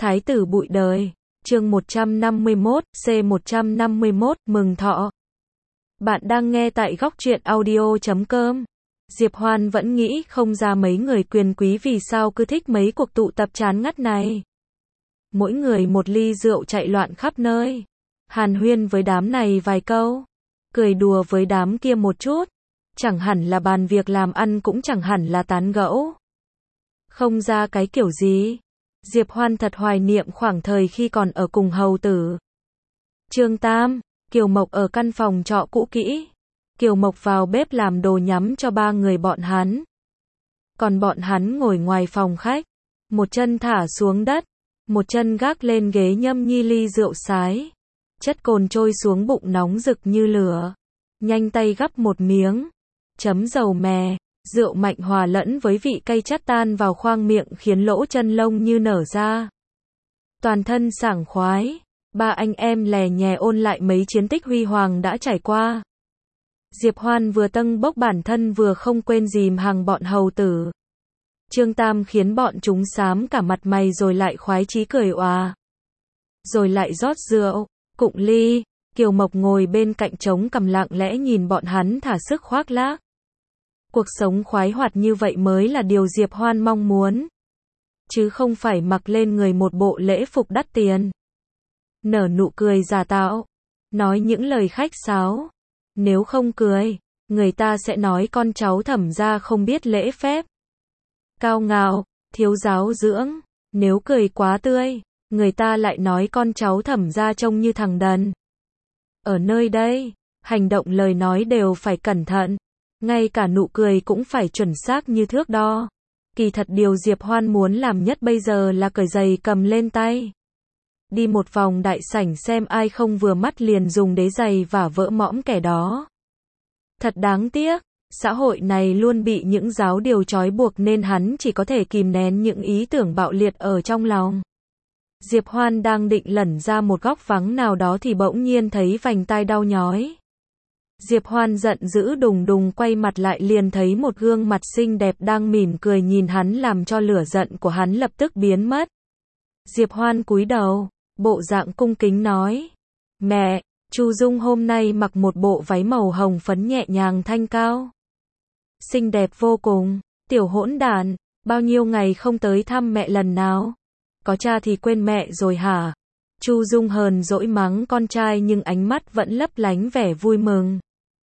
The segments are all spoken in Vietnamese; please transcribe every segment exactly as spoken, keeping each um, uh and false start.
Thái tử bụi đời. Chương một trăm năm mươi mốt, C một trăm năm mươi mốt, mừng thọ. Bạn đang nghe tại góc truyện audio chấm com. Diệp Hoan vẫn nghĩ không ra mấy người quyền quý vì sao cứ thích mấy cuộc tụ tập chán ngắt này. Mỗi người một ly rượu chạy loạn khắp nơi. Hàn huyên với đám này vài câu. Cười đùa với đám kia một chút. Chẳng hẳn là bàn việc làm ăn cũng chẳng hẳn là tán gẫu. Không ra cái kiểu gì. Diệp Hoan thật hoài niệm khoảng thời khi còn ở cùng hầu tử. Chương Tam, Kiều Mộc ở căn phòng trọ cũ kỹ. Kiều Mộc vào bếp làm đồ nhắm cho ba người bọn hắn. Còn bọn hắn ngồi ngoài phòng khách. Một chân thả xuống đất. Một chân gác lên ghế nhâm nhi ly rượu sái. Chất cồn trôi xuống bụng nóng rực như lửa. Nhanh tay gắp một miếng. Chấm dầu mè. Rượu mạnh hòa lẫn với vị cay chát tan vào khoang miệng khiến lỗ chân lông như nở ra. Toàn thân sảng khoái. Ba anh em lè nhè ôn lại mấy chiến tích huy hoàng đã trải qua. Diệp Hoan vừa tâng bốc bản thân vừa không quên dìm hàng bọn hầu tử. Trương Tam khiến bọn chúng xám cả mặt mày rồi lại khoái chí cười òa. Rồi lại rót rượu, cụng ly. Kiều Mộc ngồi bên cạnh trống cằm lặng lẽ nhìn bọn hắn thả sức khoác lác. Cuộc sống khoái hoạt như vậy mới là điều Diệp Hoan mong muốn. Chứ không phải mặc lên người một bộ lễ phục đắt tiền. Nở nụ cười giả tạo. Nói những lời khách sáo. Nếu không cười, người ta sẽ nói con cháu Thẩm gia không biết lễ phép. Cao ngạo, thiếu giáo dưỡng. Nếu cười quá tươi, người ta lại nói con cháu Thẩm gia trông như thằng đần. Ở nơi đây, hành động lời nói đều phải cẩn thận. Ngay cả nụ cười cũng phải chuẩn xác như thước đo. Kỳ thật điều Diệp Hoan muốn làm nhất bây giờ là cởi giày cầm lên tay. Đi một vòng đại sảnh xem ai không vừa mắt liền dùng đế giày và vỡ mõm kẻ đó. Thật đáng tiếc, xã hội này luôn bị những giáo điều trói buộc nên hắn chỉ có thể kìm nén những ý tưởng bạo liệt ở trong lòng. Diệp Hoan đang định lẩn ra một góc vắng nào đó thì bỗng nhiên thấy vành tai đau nhói. Diệp Hoan giận dữ đùng đùng quay mặt lại liền thấy một gương mặt xinh đẹp đang mỉm cười nhìn hắn làm cho lửa giận của hắn lập tức biến mất. Diệp Hoan cúi đầu, bộ dạng cung kính nói. Mẹ, Chu Dung hôm nay mặc một bộ váy màu hồng phấn nhẹ nhàng thanh cao. Xinh đẹp vô cùng, tiểu hỗn đản, bao nhiêu ngày không tới thăm mẹ lần nào. Có cha thì quên mẹ rồi hả? Chu Dung hờn dỗi mắng con trai nhưng ánh mắt vẫn lấp lánh vẻ vui mừng.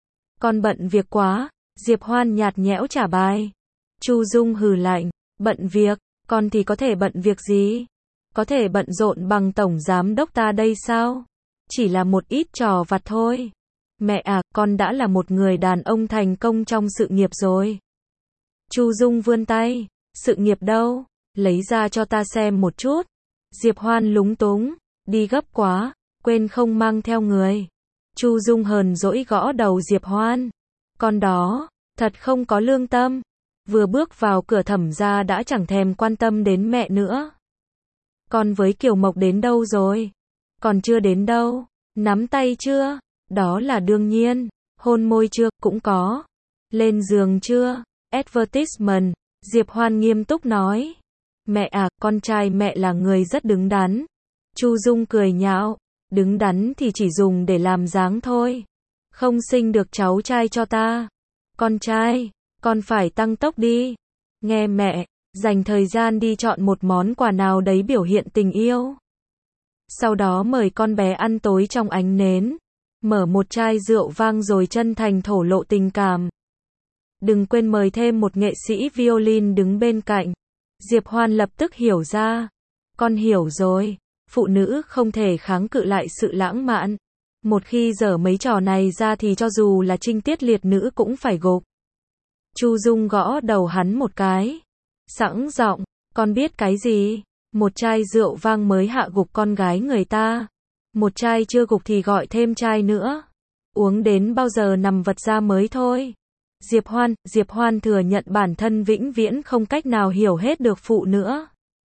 Con bận việc quá, Diệp Hoan nhạt nhẽo trả bài. Chu Dung hừ lạnh, bận việc, con thì có thể bận việc gì? Có thể bận rộn bằng tổng giám đốc ta đây sao? Chỉ là một ít trò vặt thôi. Mẹ à, con đã là một người đàn ông thành công trong sự nghiệp rồi. Chu Dung vươn tay, sự nghiệp đâu? Lấy ra cho ta xem một chút. Diệp Hoan lúng túng, đi gấp quá, quên không mang theo người. Chu Dung hờn dỗi gõ đầu Diệp Hoan. Con đó, thật không có lương tâm. Vừa bước vào cửa Thẩm gia đã chẳng thèm quan tâm đến mẹ nữa. Con với Kiều Mộc đến đâu rồi? Còn chưa đến đâu. Nắm tay chưa? Đó là đương nhiên. Hôn môi chưa? Cũng có. Lên giường chưa? Advertisement. Diệp Hoan nghiêm túc nói. Mẹ à, con trai mẹ là người rất đứng đắn. Chu Dung cười nhạo. Đứng đắn thì chỉ dùng để làm dáng thôi. Không sinh được cháu trai cho ta. Con trai, con phải tăng tốc đi. Nghe mẹ, dành thời gian đi chọn một món quà nào đấy biểu hiện tình yêu. Sau đó mời con bé ăn tối trong ánh nến. Mở một chai rượu vang rồi chân thành thổ lộ tình cảm. Đừng quên mời thêm một nghệ sĩ violin đứng bên cạnh. Diệp Hoan lập tức hiểu ra. Con hiểu rồi. Phụ nữ không thể kháng cự lại sự lãng mạn. Một khi dở mấy trò này ra thì cho dù là trinh tiết liệt nữ cũng phải gục. Chu Dung gõ đầu hắn một cái. Sẵn giọng, con biết cái gì? Một chai rượu vang mới hạ gục con gái người ta. Một chai chưa gục thì gọi thêm chai nữa. Uống đến bao giờ nằm vật ra mới thôi. Diệp Hoan, Diệp Hoan thừa nhận bản thân vĩnh viễn không cách nào hiểu hết được phụ nữ.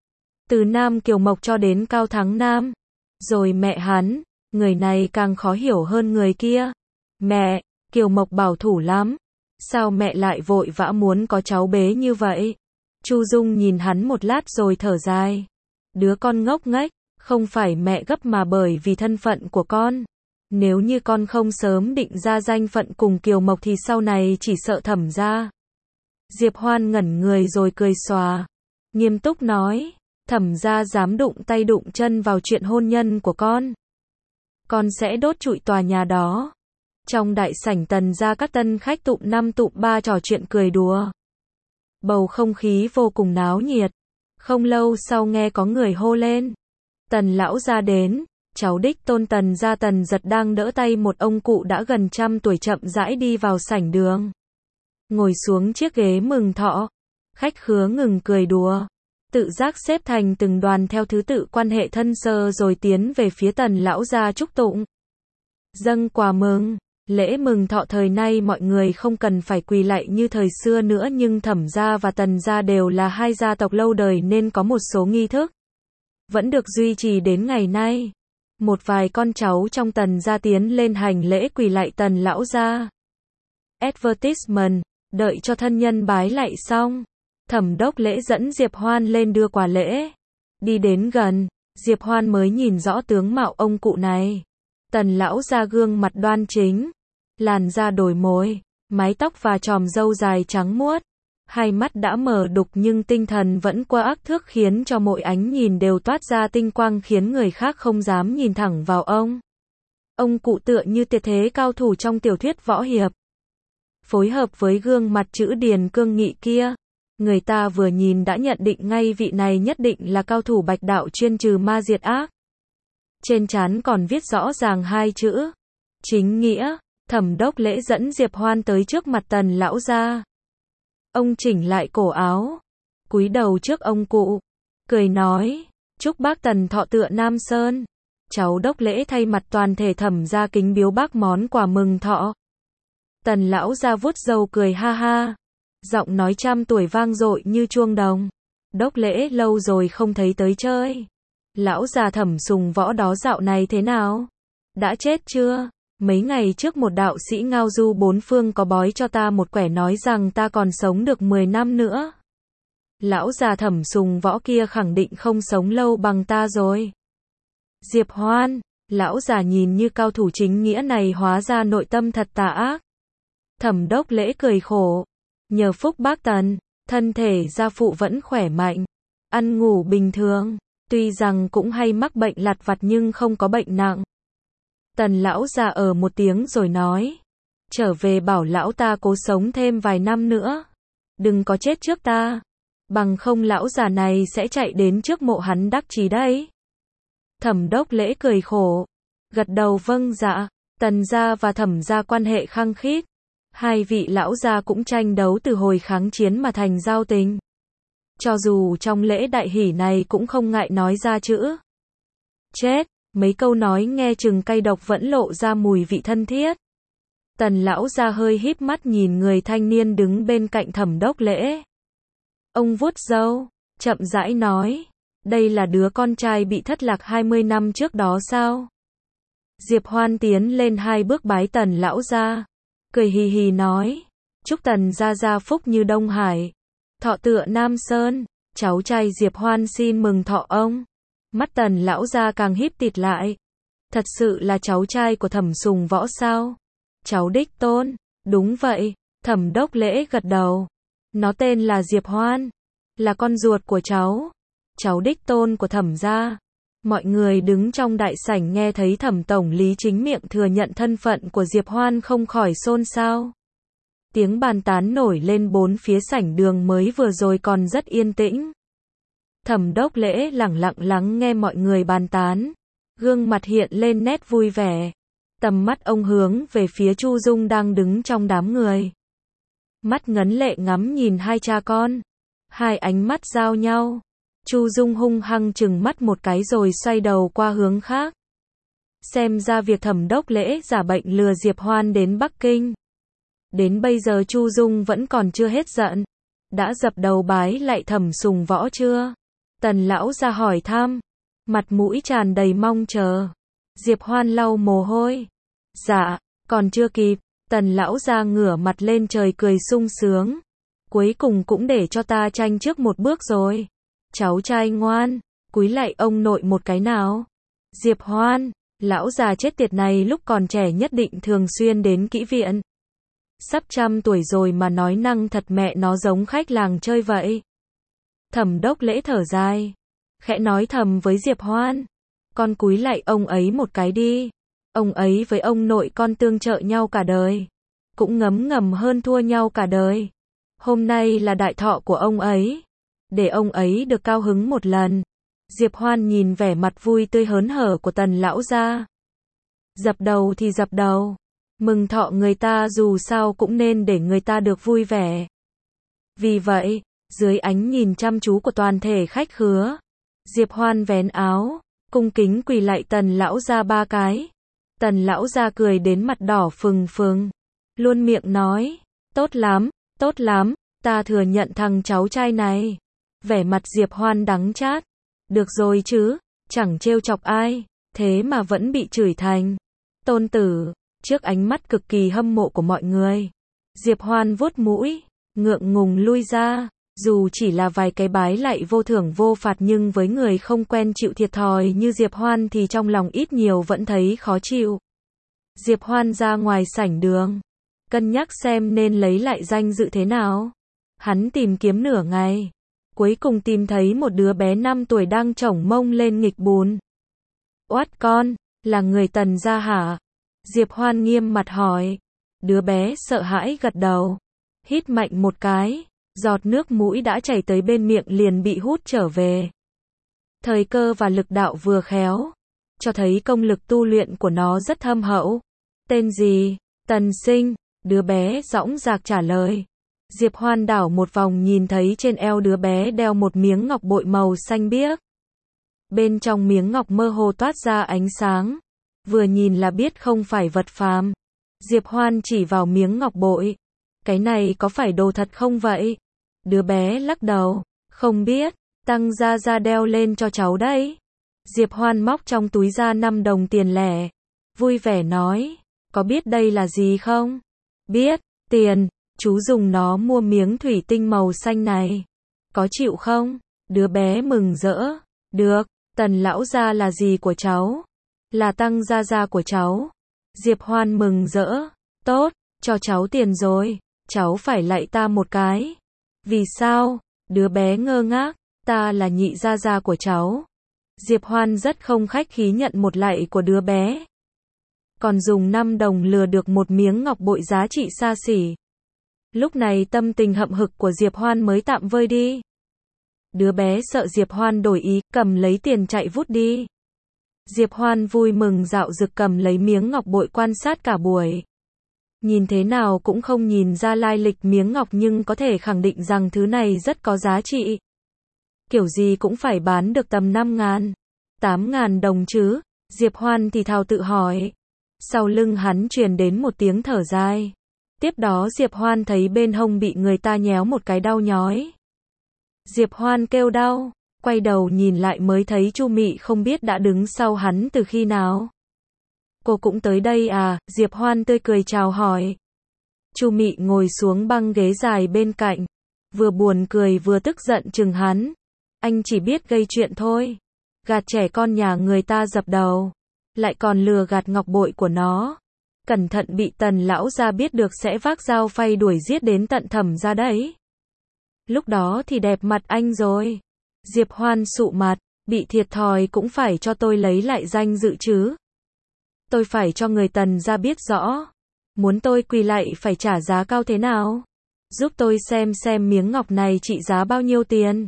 Từ Nam Kiều Mộc cho đến Cao Thắng Nam. Rồi mẹ hắn, người này càng khó hiểu hơn người kia. Mẹ, Kiều Mộc bảo thủ lắm. Sao mẹ lại vội vã muốn có cháu bế như vậy? Chu Dung nhìn hắn một lát rồi thở dài. Đứa con ngốc nghếch, không phải mẹ gấp mà bởi vì thân phận của con. Nếu như con không sớm định ra danh phận cùng Kiều Mộc thì sau này chỉ sợ Thẩm gia. Diệp Hoan ngẩn người rồi cười xòa. Nghiêm túc nói, Thẩm gia dám đụng tay đụng chân vào chuyện hôn nhân của con. Con sẽ đốt trụi tòa nhà đó. Trong đại sảnh Tần gia các tân khách tụm năm tụm ba trò chuyện cười đùa. Bầu không khí vô cùng náo nhiệt. Không lâu sau nghe có người hô lên. Tần lão gia đến. Cháu đích tôn Tần gia Tần Giật đang đỡ tay một ông cụ đã gần trăm tuổi chậm rãi đi vào sảnh đường. Ngồi xuống chiếc ghế mừng thọ. Khách khứa ngừng cười đùa. Tự giác xếp thành từng đoàn theo thứ tự quan hệ thân sơ rồi tiến về phía Tần lão gia chúc tụng. Dâng quà mừng. Lễ mừng thọ thời nay mọi người không cần phải quỳ lạy như thời xưa nữa nhưng Thẩm gia và Tần gia đều là hai gia tộc lâu đời nên có một số nghi thức vẫn được duy trì đến ngày nay. Một vài con cháu trong Tần gia tiến lên hành lễ quỳ lạy Tần lão gia. Advertisement, đợi cho thân nhân bái lạy xong, Thẩm đốc lễ dẫn Diệp Hoan lên đưa quà lễ. Đi đến gần, Diệp Hoan mới nhìn rõ tướng mạo ông cụ này. Tần lão gia gương mặt đoan chính, làn da đổi mồi, mái tóc và chòm râu dài trắng muốt, hai mắt đã mở đục nhưng tinh thần vẫn qua ác thước khiến cho mỗi ánh nhìn đều toát ra tinh quang khiến người khác không dám nhìn thẳng vào ông. Ông cụ tựa như tuyệt thế cao thủ trong tiểu thuyết võ hiệp. Phối hợp với gương mặt chữ điền cương nghị kia, người ta vừa nhìn đã nhận định ngay vị này nhất định là cao thủ bạch đạo chuyên trừ ma diệt ác. Trên trán còn viết rõ ràng hai chữ chính nghĩa. Thẩm đốc lễ dẫn Diệp Hoan tới trước mặt Tần lão gia. Ông chỉnh lại cổ áo, cúi đầu trước ông cụ, cười nói, chúc bác Tần thọ tựa Nam Sơn. Cháu đốc lễ thay mặt toàn thể Thẩm gia kính biếu bác món quà mừng thọ. Tần lão gia vuốt râu cười ha ha, giọng nói trăm tuổi vang dội như chuông đồng. Đốc lễ lâu rồi không thấy tới chơi. Lão già Thẩm Sùng Võ đó dạo này thế nào? Đã chết chưa? Mấy ngày trước một đạo sĩ ngao du bốn phương có bói cho ta một quẻ nói rằng ta còn sống được mười năm nữa. Lão già Thẩm Sùng Võ kia khẳng định không sống lâu bằng ta rồi. Diệp Hoan, lão già nhìn như cao thủ chính nghĩa này hóa ra nội tâm thật tà ác. Thẩm đốc lễ cười khổ. Nhờ phúc bác Tần, thân thể gia phụ vẫn khỏe mạnh, ăn ngủ bình thường. Tuy rằng cũng hay mắc bệnh lặt vặt nhưng không có bệnh nặng. Tần lão già ở một tiếng rồi nói. Trở về bảo lão ta cố sống thêm vài năm nữa. Đừng có chết trước ta. Bằng không lão già này sẽ chạy đến trước mộ hắn đắc chí đấy. Thẩm đốc lễ cười khổ. Gật đầu vâng dạ. Tần gia và Thẩm gia quan hệ khăng khít. Hai vị lão gia cũng tranh đấu từ hồi kháng chiến mà thành giao tình. Cho dù trong lễ đại hỷ này cũng không ngại nói ra chữ chết, mấy câu nói nghe chừng cay độc vẫn lộ ra mùi vị thân thiết. Tần lão gia hơi híp mắt nhìn người thanh niên đứng bên cạnh Thẩm đốc lễ. Ông vuốt râu, chậm rãi nói, đây là đứa con trai bị thất lạc hai mươi năm trước đó sao? Diệp Hoan tiến lên hai bước bái Tần lão gia, cười hì hì nói, chúc Tần gia gia phúc như Đông Hải, thọ tựa Nam Sơn. Cháu trai Diệp Hoan xin mừng thọ ông. Mắt Tần lão gia càng híp tịt lại. Thật sự là cháu trai của Thẩm Sùng Võ sao? Cháu đích tôn. Đúng vậy. Thẩm đốc lễ gật đầu. Nó tên là Diệp Hoan, là con ruột của cháu. Cháu đích tôn của Thẩm gia. Mọi người đứng trong đại sảnh nghe thấy Thẩm tổng lý chính miệng thừa nhận thân phận của Diệp Hoan không khỏi xôn xao. Tiếng bàn tán nổi lên bốn phía sảnh đường mới vừa rồi còn rất yên tĩnh. Thẩm đốc lễ lẳng lặng lắng nghe mọi người bàn tán, gương mặt hiện lên nét vui vẻ. Tầm mắt ông hướng về phía Chu Dung đang đứng trong đám người. Mắt ngấn lệ ngắm nhìn hai cha con. Hai ánh mắt giao nhau. Chu Dung hung hăng chừng mắt một cái rồi xoay đầu qua hướng khác. Xem ra việc Thẩm đốc lễ giả bệnh lừa Diệp Hoan đến Bắc Kinh. Đến bây giờ Chu Dung vẫn còn chưa hết giận. Đã dập đầu bái lạy Thẩm Sùng Võ chưa? Tần lão ra hỏi thăm. Mặt mũi tràn đầy mong chờ. Diệp Hoan lau mồ hôi. Dạ, còn chưa kịp. Tần lão ra ngửa mặt lên trời cười sung sướng. Cuối cùng cũng để cho ta tranh trước một bước rồi. Cháu trai ngoan. cúi lạy ông nội một cái nào. Diệp Hoan, lão già chết tiệt này lúc còn trẻ nhất định thường xuyên đến kỹ viện. Sắp trăm tuổi rồi mà nói năng thật mẹ nó giống khách làng chơi vậy. Thẩm Đốc Lễ thở dài, khẽ nói thầm với Diệp Hoan, con cúi lạy ông ấy một cái đi. Ông ấy với ông nội con tương trợ nhau cả đời, cũng ngấm ngầm hơn thua nhau cả đời. Hôm nay là đại thọ của ông ấy, để ông ấy được cao hứng một lần. Diệp Hoan nhìn vẻ mặt vui tươi hớn hở của Tần lão gia. Dập đầu thì dập đầu, mừng thọ người ta dù sao cũng nên để người ta được vui vẻ. Vì vậy, dưới ánh nhìn chăm chú của toàn thể khách khứa, Diệp Hoan vén áo, cung kính quỳ lạy Tần lão gia ba cái. Tần lão gia cười đến mặt đỏ phừng phừng, luôn miệng nói, tốt lắm, tốt lắm, ta thừa nhận thằng cháu trai này. Vẻ mặt Diệp Hoan đắng chát, được rồi chứ, chẳng trêu chọc ai, thế mà vẫn bị chửi thành tôn tử. Trước ánh mắt cực kỳ hâm mộ của mọi người, Diệp Hoan vuốt mũi, ngượng ngùng lui ra. Dù chỉ là vài cái bái lạy vô thưởng vô phạt nhưng với người không quen chịu thiệt thòi như Diệp Hoan thì trong lòng ít nhiều vẫn thấy khó chịu. Diệp Hoan ra ngoài sảnh đường, cân nhắc xem nên lấy lại danh dự thế nào. Hắn tìm kiếm nửa ngày, cuối cùng tìm thấy một đứa bé năm tuổi đang chổng mông lên nghịch bùn. Oát con, là người Tần gia hả? Diệp Hoan nghiêm mặt hỏi. Đứa bé sợ hãi gật đầu, hít mạnh một cái, giọt nước mũi đã chảy tới bên miệng liền bị hút trở về. Thời cơ và lực đạo vừa khéo, cho thấy công lực tu luyện của nó rất thâm hậu. Tên gì? Tần Sinh, đứa bé dõng dạc trả lời. Diệp Hoan đảo một vòng nhìn thấy trên eo đứa bé đeo một miếng ngọc bội màu xanh biếc. Bên trong miếng ngọc mơ hồ toát ra ánh sáng, vừa nhìn là biết không phải vật phàm. Diệp Hoan chỉ vào miếng ngọc bội. Cái này có phải đồ thật không vậy? Đứa bé lắc đầu, không biết, Tăng gia gia đeo lên cho cháu đấy. Diệp Hoan móc trong túi ra năm đồng tiền lẻ, vui vẻ nói, có biết đây là gì không? Biết, tiền, chú dùng nó mua miếng thủy tinh màu xanh này. Có chịu không? Đứa bé mừng rỡ, được, Tần lão gia là gì của cháu? Là Tăng gia gia của cháu. Diệp Hoan mừng rỡ, tốt, cho cháu tiền rồi, cháu phải lạy ta một cái. Vì sao? Đứa bé ngơ ngác, ta là nhị gia gia của cháu. Diệp Hoan rất không khách khí nhận một lạy của đứa bé. Còn dùng năm đồng lừa được một miếng ngọc bội giá trị xa xỉ. Lúc này tâm tình hậm hực của Diệp Hoan mới tạm vơi đi. Đứa bé sợ Diệp Hoan đổi ý, cầm lấy tiền chạy vút đi. Diệp Hoan vui mừng dạo dực cầm lấy miếng ngọc bội quan sát cả buổi. Nhìn thế nào cũng không nhìn ra lai lịch miếng ngọc nhưng có thể khẳng định rằng thứ này rất có giá trị. Kiểu gì cũng phải bán được tầm năm ngàn, tám ngàn đồng chứ. Diệp Hoan thì thào tự hỏi. Sau lưng hắn truyền đến một tiếng thở dài. Tiếp đó Diệp Hoan thấy bên hông bị người ta nhéo một cái đau nhói. Diệp Hoan kêu đau, quay đầu nhìn lại mới thấy Chu Mị không biết đã đứng sau hắn từ khi nào. Cô cũng tới đây à? Diệp Hoan tươi cười chào hỏi. Chu Mị ngồi xuống băng ghế dài bên cạnh, vừa buồn cười vừa tức giận chừng hắn. Anh chỉ biết gây chuyện thôi, gạt trẻ con nhà người ta dập đầu, lại còn lừa gạt ngọc bội của nó. Cẩn thận bị Tần lão gia biết được sẽ vác dao phay đuổi giết đến tận Thẩm gia đấy. Lúc đó thì đẹp mặt anh rồi. Diệp Hoan sụ mặt, bị thiệt thòi cũng phải cho tôi lấy lại danh dự chứ. Tôi phải cho người Tần gia biết rõ, muốn tôi quỳ lạy phải trả giá cao thế nào. Giúp tôi xem xem miếng ngọc này trị giá bao nhiêu tiền.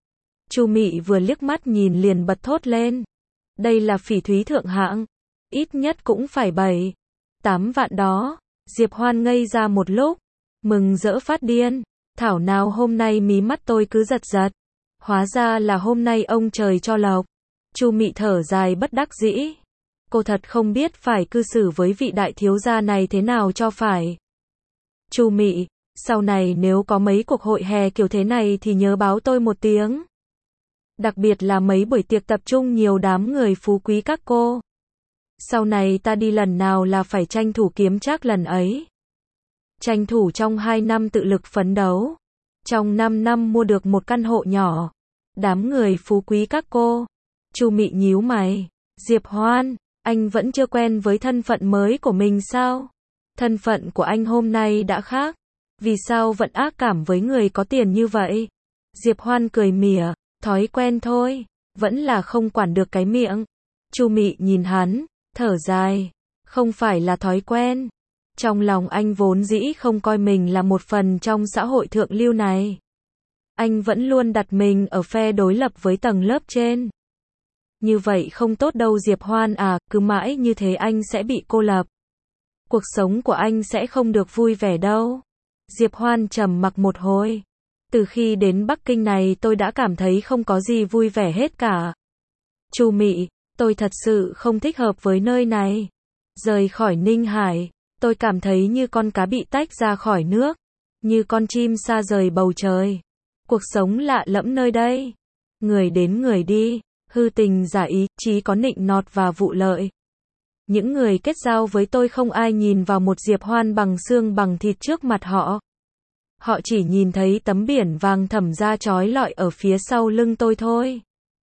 Chu Mị vừa liếc mắt nhìn liền bật thốt lên. Đây là phỉ thúy thượng hạng, ít nhất cũng phải bảy, tám vạn đó. Diệp Hoan ngây ra một lúc, mừng rỡ phát điên. Thảo nào hôm nay mí mắt tôi cứ giật giật. Hóa ra là hôm nay ông trời cho lộc. Chu Mị thở dài bất đắc dĩ. Cô thật không biết phải cư xử với vị đại thiếu gia này thế nào cho phải. Chu Mị, sau này nếu có mấy cuộc hội hè kiểu thế này thì nhớ báo tôi một tiếng. Đặc biệt là mấy buổi tiệc tập trung nhiều đám người phú quý các cô. Sau này ta đi lần nào là phải tranh thủ kiếm chắc lần ấy. Tranh thủ trong hai năm tự lực phấn đấu. Trong năm năm mua được một căn hộ nhỏ. Đám người phú quý các cô Chu Mị nhíu mày. Diệp Hoan, anh vẫn chưa quen với thân phận mới của mình sao? Thân phận của anh hôm nay đã khác. Vì sao vẫn ác cảm với người có tiền như vậy? Diệp Hoan cười mỉa. Thói quen thôi. Vẫn là không quản được cái miệng. Chu Mị nhìn hắn, thở dài. Không phải là thói quen. Trong lòng anh vốn dĩ không coi mình là một phần trong xã hội thượng lưu này. Anh vẫn luôn đặt mình ở phe đối lập với tầng lớp trên. Như vậy không tốt đâu Diệp Hoan à, cứ mãi như thế anh sẽ bị cô lập. Cuộc sống của anh sẽ không được vui vẻ đâu. Diệp Hoan trầm mặc một hồi. Từ khi đến Bắc Kinh này tôi đã cảm thấy không có gì vui vẻ hết cả. Chu Mị, tôi thật sự không thích hợp với nơi này. Rời khỏi Ninh Hải, tôi cảm thấy như con cá bị tách ra khỏi nước. Như con chim xa rời bầu trời. Cuộc sống lạ lẫm nơi đây. Người đến người đi, hư tình giả ý, chỉ có nịnh nọt và vụ lợi. Những người kết giao với tôi không ai nhìn vào một Diệp Hoan bằng xương bằng thịt trước mặt họ. Họ chỉ nhìn thấy tấm biển vàng thẳm ra chói lọi ở phía sau lưng tôi thôi.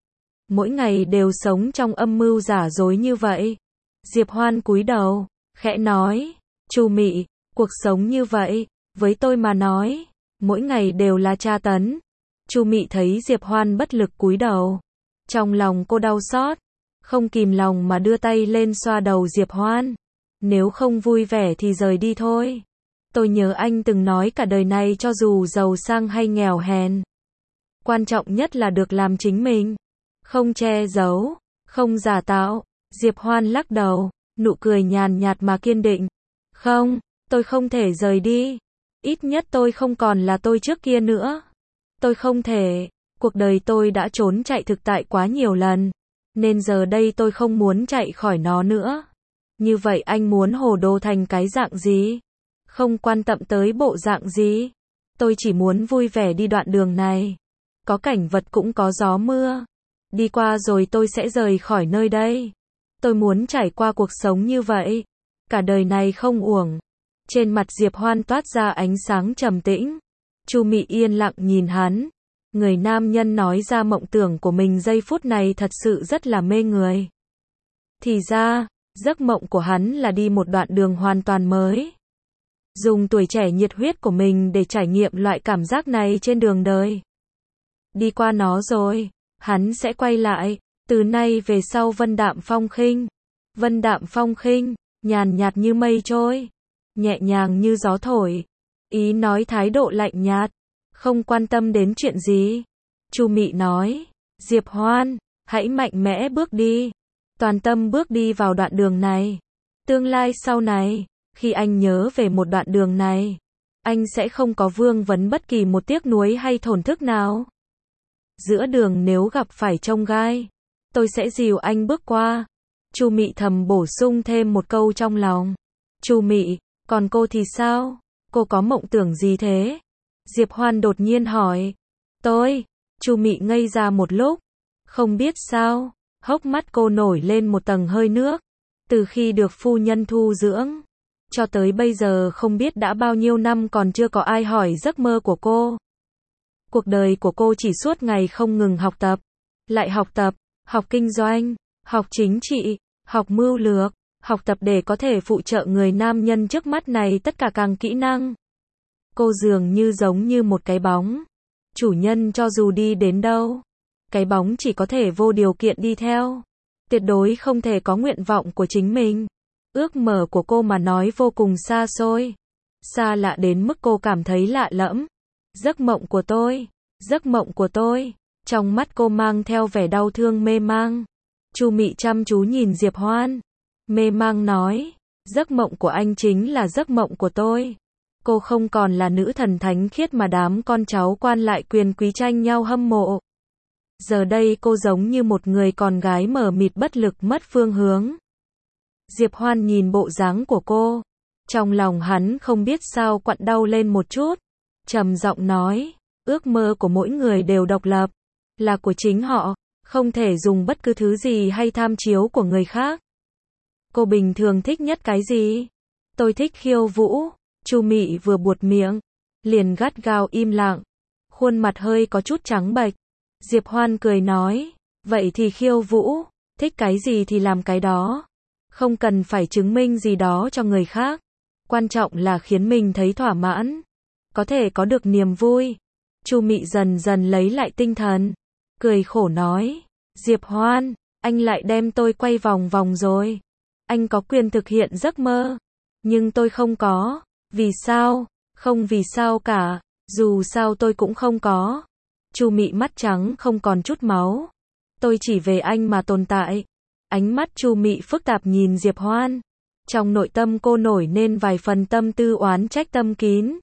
Mỗi ngày đều sống trong âm mưu giả dối như vậy. Diệp Hoan cúi đầu, khẽ nói, Chu Mị, cuộc sống như vậy, với tôi mà nói, mỗi ngày đều là tra tấn. Chu Mị thấy Diệp Hoan bất lực cúi đầu. Trong lòng cô đau xót, không kìm lòng mà đưa tay lên xoa đầu Diệp Hoan. Nếu không vui vẻ thì rời đi thôi. Tôi nhớ anh từng nói cả đời này cho dù giàu sang hay nghèo hèn. Quan trọng nhất là được làm chính mình. Không che giấu, không giả tạo. Diệp Hoan lắc đầu, nụ cười nhàn nhạt mà kiên định. Không, tôi không thể rời đi. Ít nhất tôi không còn là tôi trước kia nữa. Tôi không thể. Cuộc đời tôi đã trốn chạy thực tại quá nhiều lần. Nên giờ đây tôi không muốn chạy khỏi nó nữa. Như vậy anh muốn hồ đồ thành cái dạng gì? Không quan tâm tới bộ dạng gì. Tôi chỉ muốn vui vẻ đi đoạn đường này. Có cảnh vật cũng có gió mưa. Đi qua rồi tôi sẽ rời khỏi nơi đây. Tôi muốn trải qua cuộc sống như vậy. Cả đời này không uổng. Trên mặt Diệp Hoan toát ra ánh sáng trầm tĩnh. Chu Mị yên lặng nhìn hắn. Người nam nhân nói ra mộng tưởng của mình giây phút này thật sự rất là mê người. Thì ra, giấc mộng của hắn là đi một đoạn đường hoàn toàn mới. Dùng tuổi trẻ nhiệt huyết của mình để trải nghiệm loại cảm giác này trên đường đời. Đi qua nó rồi, hắn sẽ quay lại, từ nay về sau vân đạm phong khinh. Vân đạm phong khinh, nhàn nhạt như mây trôi, nhẹ nhàng như gió thổi. Ý nói thái độ lạnh nhạt, không quan tâm đến chuyện gì. Chu Mị nói, Diệp Hoan, hãy mạnh mẽ bước đi. Toàn tâm bước đi vào đoạn đường này. Tương lai sau này, khi anh nhớ về một đoạn đường này, anh sẽ không có vương vấn bất kỳ một tiếc nuối hay thổn thức nào. Giữa đường nếu gặp phải chông gai, tôi sẽ dìu anh bước qua. Chu Mị thầm bổ sung thêm một câu trong lòng. Chu Mị, còn cô thì sao? Cô có mộng tưởng gì thế? Diệp Hoan đột nhiên hỏi. Tôi, Chu Mị ngây ra một lúc. Không biết sao, hốc mắt cô nổi lên một tầng hơi nước. Từ khi được phu nhân thu dưỡng, cho tới bây giờ không biết đã bao nhiêu năm còn chưa có ai hỏi giấc mơ của cô. Cuộc đời của cô chỉ suốt ngày không ngừng học tập. Lại học tập, học kinh doanh, học chính trị, học mưu lược, học tập để có thể phụ trợ người nam nhân trước mắt này tất cả các kỹ năng. Cô dường như giống như một cái bóng. Chủ nhân cho dù đi đến đâu, cái bóng chỉ có thể vô điều kiện đi theo. Tuyệt đối không thể có nguyện vọng của chính mình. Ước mơ của cô mà nói vô cùng xa xôi. Xa lạ đến mức cô cảm thấy lạ lẫm. Giấc mộng của tôi, giấc mộng của tôi. Trong mắt cô mang theo vẻ đau thương mê mang. Chu Mị chăm chú nhìn Diệp Hoan. Mê mang nói, giấc mộng của anh chính là giấc mộng của tôi. Cô không còn là nữ thần thánh khiết mà đám con cháu quan lại quyền quý tranh nhau hâm mộ. Giờ đây cô giống như một người con gái mờ mịt bất lực mất phương hướng. Diệp Hoan nhìn bộ dáng của cô. Trong lòng hắn không biết sao quặn đau lên một chút. Trầm giọng nói, ước mơ của mỗi người đều độc lập. Là của chính họ, không thể dùng bất cứ thứ gì hay tham chiếu của người khác. Cô bình thường thích nhất cái gì? Tôi thích khiêu vũ. Chu Mị vừa buột miệng, liền gắt gao im lặng. Khuôn mặt hơi có chút trắng bệch. Diệp Hoan cười nói, Vậy thì khiêu vũ, thích cái gì thì làm cái đó. Không cần phải chứng minh gì đó cho người khác. Quan trọng là khiến mình thấy thỏa mãn. Có thể có được niềm vui. Chu Mị dần dần lấy lại tinh thần. Cười khổ nói. Diệp Hoan, anh lại đem tôi quay vòng vòng rồi. Anh có quyền thực hiện giấc mơ. Nhưng tôi không có. Vì sao? Không vì sao cả. Dù sao tôi cũng không có. Chu Mị mắt trắng không còn chút máu. Tôi chỉ về anh mà tồn tại. Ánh mắt Chu Mị phức tạp nhìn Diệp Hoan. Trong nội tâm cô nổi nên vài phần tâm tư oán trách tâm kín.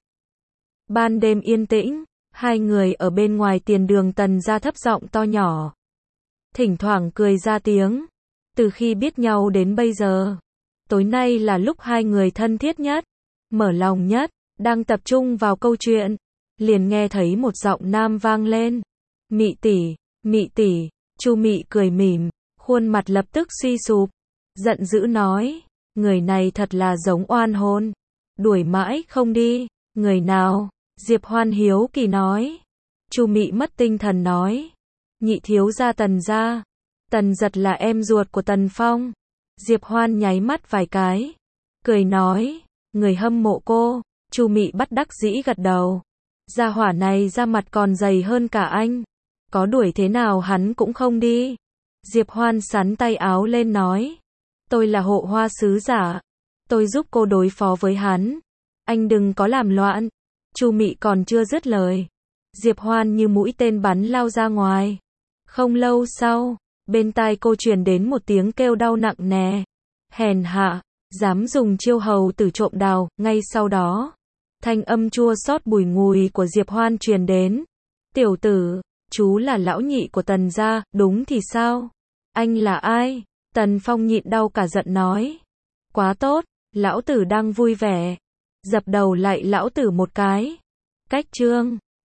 Ban đêm yên tĩnh, hai người ở bên ngoài tiền đường Tần gia thấp giọng to nhỏ. Thỉnh thoảng cười ra tiếng. Từ khi biết nhau đến bây giờ, tối nay là lúc hai người thân thiết nhất, mở lòng nhất, đang tập trung vào câu chuyện. Liền nghe thấy một giọng nam vang lên. Mị tỷ, Mị tỷ. Chu Mị cười mỉm, khuôn mặt lập tức suy sụp, giận dữ nói, người này thật là giống oan hồn, đuổi mãi không đi. Người nào? Diệp Hoan hiếu kỳ nói. Chu Mị mất tinh thần nói, nhị thiếu gia Tần gia. Tần Giật là em ruột của Tần Phong. Diệp Hoan nháy mắt vài cái, cười nói, người hâm mộ cô. Chu Mị bất đắc dĩ gật đầu. Gia hỏa này da mặt còn dày hơn cả anh. Có đuổi thế nào hắn cũng không đi. Diệp Hoan sắn tay áo lên nói. Tôi là hộ hoa sứ giả. Tôi giúp cô đối phó với hắn. Anh đừng có làm loạn. Chu Mị còn chưa dứt lời. Diệp Hoan như mũi tên bắn lao ra ngoài. Không lâu sau, bên tai cô truyền đến một tiếng kêu đau nặng nề. Hèn hạ, dám dùng chiêu hầu tử trộm đào. Ngay sau đó, thanh âm chua xót bùi ngùi của Diệp Hoan truyền đến. Tiểu tử, chú là lão nhị của Tần gia, đúng thì sao? Anh là ai? Tần Phong nhịn đau cả giận nói. Quá tốt, lão tử đang vui vẻ. Dập đầu lại lão tử một cái. Cách chương